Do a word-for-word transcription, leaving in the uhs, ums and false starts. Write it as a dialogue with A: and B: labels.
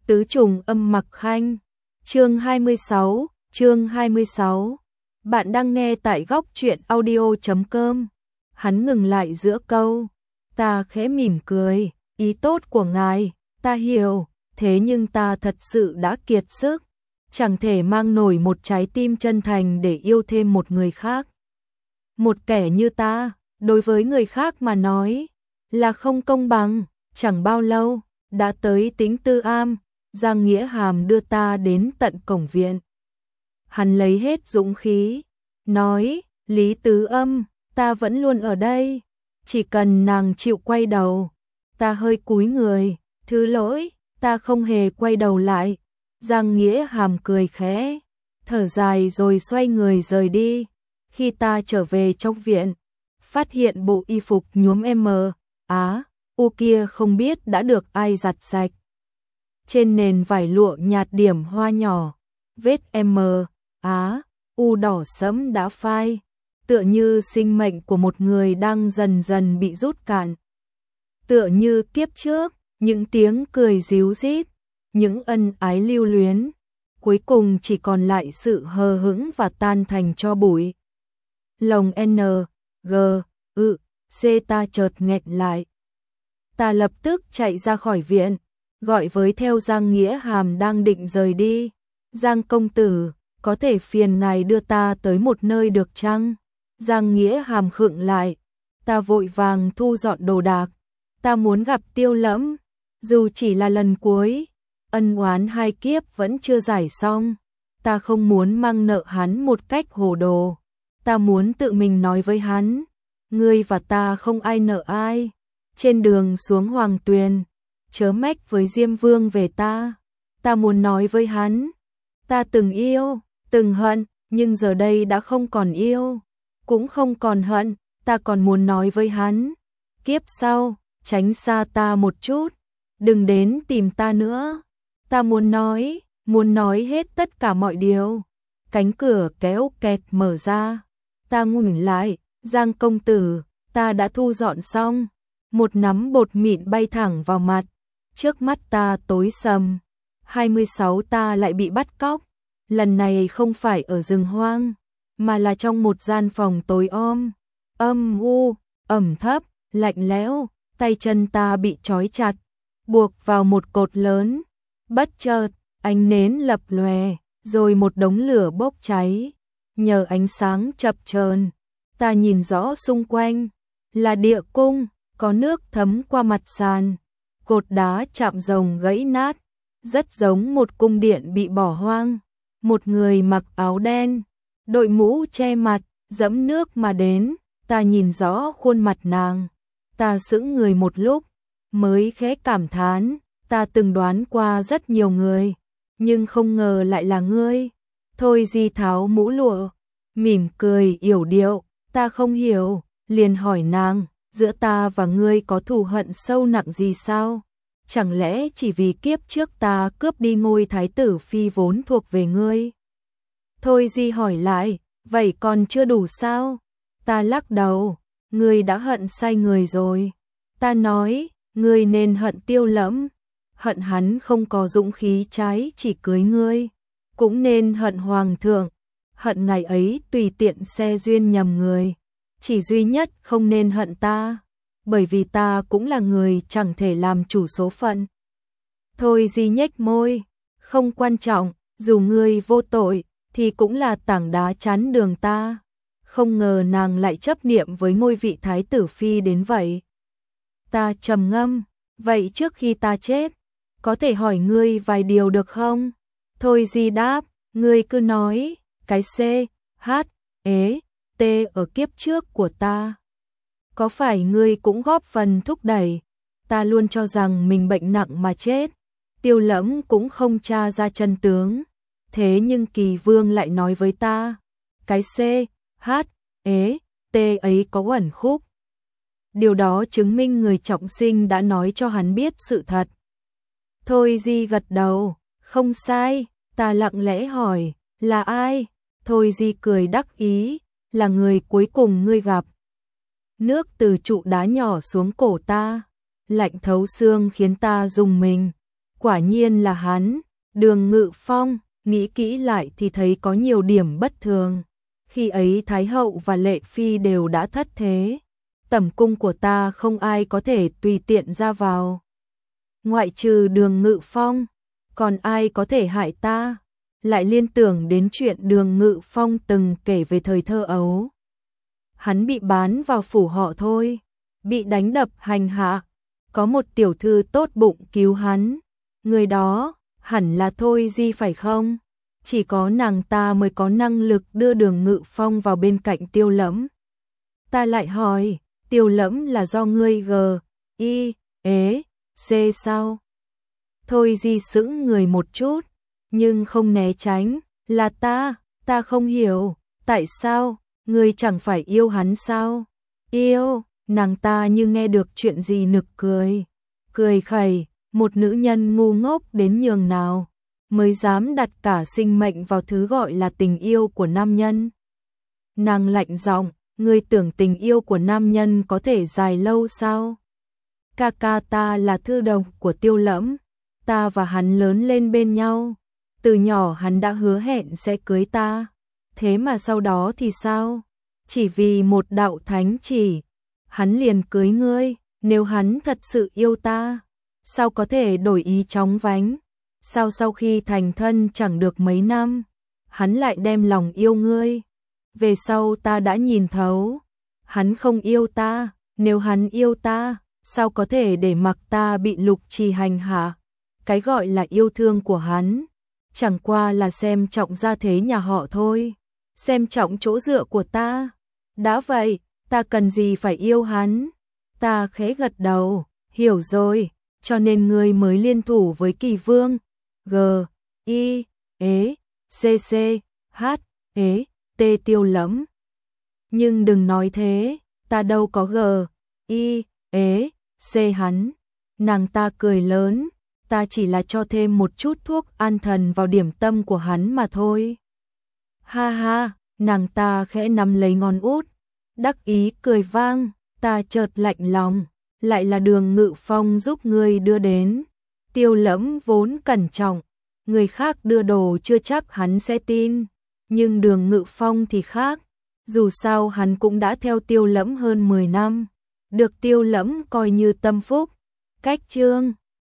A: Tứ trùng âm mặc khanh. Chương hai mươi sáu, chương hai mươi sáu. Bạn đang nghe tại góc truyện audio chấm com. Hắn ngừng lại giữa câu. Ta khẽ mỉm cười, ý tốt của ngài, ta hiểu, thế nhưng ta thật sự đã kiệt sức, chẳng thể mang nổi một trái tim chân thành để yêu thêm một người khác. Một kẻ như ta, đối với người khác mà nói, là không công bằng. Chẳng bao lâu, đã tới Tĩnh Tư Am, Giang Nghĩa Hàm đưa ta đến tận cổng viện. Hắn lấy hết dũng khí, nói, Lý Tứ Âm, ta vẫn luôn ở đây, chỉ cần nàng chịu quay đầu. Ta hơi cúi người, thứ lỗi, ta không hề quay đầu lại. Giang Nghĩa Hàm cười khẽ, thở dài rồi xoay người rời đi. Khi ta trở về trong viện, phát hiện bộ y phục nhuốm M, Á, U kia không biết đã được ai giặt sạch. Trên nền vải lụa nhạt điểm hoa nhỏ, vết M, Á, U đỏ sẫm đã phai, tựa như sinh mệnh của một người đang dần dần bị rút cạn. Tựa như kiếp trước, những tiếng cười ríu rít, những ân ái lưu luyến, cuối cùng chỉ còn lại sự hờ hững và tan thành tro bụi. Lòng N, G, ự, C ta chợt nghẹn lại. Ta lập tức chạy ra khỏi viện, gọi với theo Giang Nghĩa Hàm đang định rời đi. Giang công tử, có thể phiền ngài đưa ta tới một nơi được chăng? Giang Nghĩa Hàm khựng lại. Ta vội vàng thu dọn đồ đạc. Ta muốn gặp Tiêu Lẫm, dù chỉ là lần cuối. Ân oán hai kiếp vẫn chưa giải xong. Ta không muốn mang nợ hắn một cách hồ đồ. Ta muốn tự mình nói với hắn, ngươi và ta không ai nợ ai. Trên đường xuống Hoàng Tuyền, chớ mách với Diêm Vương về ta. Ta muốn nói với hắn, ta từng yêu, từng hận, nhưng giờ đây đã không còn yêu, cũng không còn hận. Ta còn muốn nói với hắn, kiếp sau, tránh xa ta một chút, đừng đến tìm ta nữa. Ta muốn nói, muốn nói hết tất cả mọi điều. Cánh cửa kéo kẹt mở ra. Ta ngừng lại, Giang công tử, ta đã thu dọn xong. Một nắm bột mịn bay thẳng vào mặt, trước mắt ta tối sầm. hai mươi sáu ta lại bị bắt cóc, lần này không phải ở rừng hoang, mà là trong một gian phòng tối om, âm u, ẩm thấp, lạnh lẽo. Tay chân ta bị trói chặt, buộc vào một cột lớn. Bất chợt, ánh nến lập lòe, rồi một đống lửa bốc cháy. Nhờ ánh sáng chập chờn, ta nhìn rõ xung quanh, là địa cung, có nước thấm qua mặt sàn, cột đá chạm rồng gãy nát, rất giống một cung điện bị bỏ hoang. Một người mặc áo đen, đội mũ che mặt, dẫm nước mà đến. Ta nhìn rõ khuôn mặt nàng, ta sững người một lúc, mới khẽ cảm thán, ta từng đoán qua rất nhiều người, nhưng không ngờ lại là ngươi. Thôi Di tháo mũ lụa, mỉm cười yểu điệu, ta không hiểu, liền hỏi nàng, giữa ta và ngươi có thù hận sâu nặng gì sao? Chẳng lẽ chỉ vì kiếp trước ta cướp đi ngôi thái tử phi vốn thuộc về ngươi? Thôi Di hỏi lại, vậy còn chưa đủ sao? Ta lắc đầu, ngươi đã hận sai người rồi. Ta nói, ngươi nên hận Tiêu Lẫm, hận hắn không có dũng khí trái chỉ cưới ngươi. Cũng nên hận Hoàng thượng, hận ngày ấy tùy tiện xe duyên nhầm người. Chỉ duy nhất không nên hận ta, bởi vì ta cũng là người chẳng thể làm chủ số phận. Thôi Di nhếch môi, không quan trọng, dù ngươi vô tội, thì cũng là tảng đá chắn đường ta. Không ngờ nàng lại chấp niệm với ngôi vị thái tử phi đến vậy. Ta trầm ngâm, vậy trước khi ta chết, có thể hỏi ngươi vài điều được không? Thôi Di đáp, ngươi cứ nói, cái C, H, E, T ở kiếp trước của ta. Có phải ngươi cũng góp phần thúc đẩy? Ta luôn cho rằng mình bệnh nặng mà chết. Tiêu Lẫm cũng không tra ra chân tướng. Thế nhưng Kỳ Vương lại nói với ta, cái C, H, E, T ấy có uẩn khúc. Điều đó chứng minh người trọng sinh đã nói cho hắn biết sự thật. Thôi Di gật đầu, không sai. Ta lặng lẽ hỏi, là ai? Thôi Di cười đắc ý, là người cuối cùng ngươi gặp. Nước từ trụ đá nhỏ xuống cổ ta, lạnh thấu xương khiến ta rùng mình. quả nhiên là hắn, Đường Ngự Phong, nghĩ kỹ lại thì thấy có nhiều điểm bất thường. Khi ấy Thái hậu và Lệ phi đều đã thất thế, tẩm cung của ta không ai có thể tùy tiện ra vào. Ngoại trừ Đường Ngự Phong, còn ai có thể hại ta? Lại liên tưởng đến chuyện Đường Ngự Phong từng kể về thời thơ ấu. Hắn bị bán vào phủ họ thôi, bị đánh đập hành hạ, có một tiểu thư tốt bụng cứu hắn. Người đó hẳn là Thôi Di phải không? Chỉ có nàng ta mới có năng lực đưa Đường Ngự Phong vào bên cạnh Tiêu Lẫm. Ta lại hỏi, Tiêu Lẫm là do ngươi gờ, y, ế, xê sao? Thôi Di sững người một chút, nhưng không né tránh, là ta, ta không hiểu, tại sao, ngươi chẳng phải yêu hắn sao? Yêu, nàng ta như nghe được chuyện gì nực cười, cười khẩy, một nữ nhân ngu ngốc đến nhường nào, mới dám đặt cả sinh mệnh vào thứ gọi là tình yêu của nam nhân. Nàng lạnh giọng, ngươi tưởng tình yêu của nam nhân có thể dài lâu sao? Ca ca ta là thư đồng của Tiêu Lẫm, ta và hắn lớn lên bên nhau, từ nhỏ hắn đã hứa hẹn sẽ cưới ta, thế mà sau đó thì sao? Chỉ vì một đạo thánh chỉ, hắn liền cưới ngươi, nếu hắn thật sự yêu ta, sao có thể đổi ý chóng vánh? Sao sau khi thành thân chẳng được mấy năm, hắn lại đem lòng yêu ngươi? Về sau ta đã nhìn thấu, hắn không yêu ta, nếu hắn yêu ta, sao có thể để mặc ta bị Lục Trì hành hạ? Cái gọi là yêu thương của hắn, chẳng qua là xem trọng gia thế nhà họ thôi, xem trọng chỗ dựa của ta. Đã vậy, ta cần gì phải yêu hắn? Ta khẽ gật đầu, hiểu rồi, cho nên ngươi mới liên thủ với Kỳ Vương. G, I, ế, C, C, H, ế, T Tiêu Lẫm. Nhưng đừng nói thế, ta đâu có G, I, ế, C hắn. Nàng ta cười lớn, ta chỉ là cho thêm một chút thuốc an thần vào điểm tâm của hắn mà thôi. Ha ha, nàng ta khẽ nắm lấy ngón út, đắc ý cười vang, ta chợt lạnh lòng, lại là Đường Ngự Phong giúp ngươi đưa đến. Tiêu Lẫm vốn cẩn trọng, người khác đưa đồ chưa chắc hắn sẽ tin, nhưng Đường Ngự Phong thì khác, dù sao hắn cũng đã theo Tiêu Lẫm hơn mười năm, được Tiêu Lẫm coi như tâm phúc. Cách chương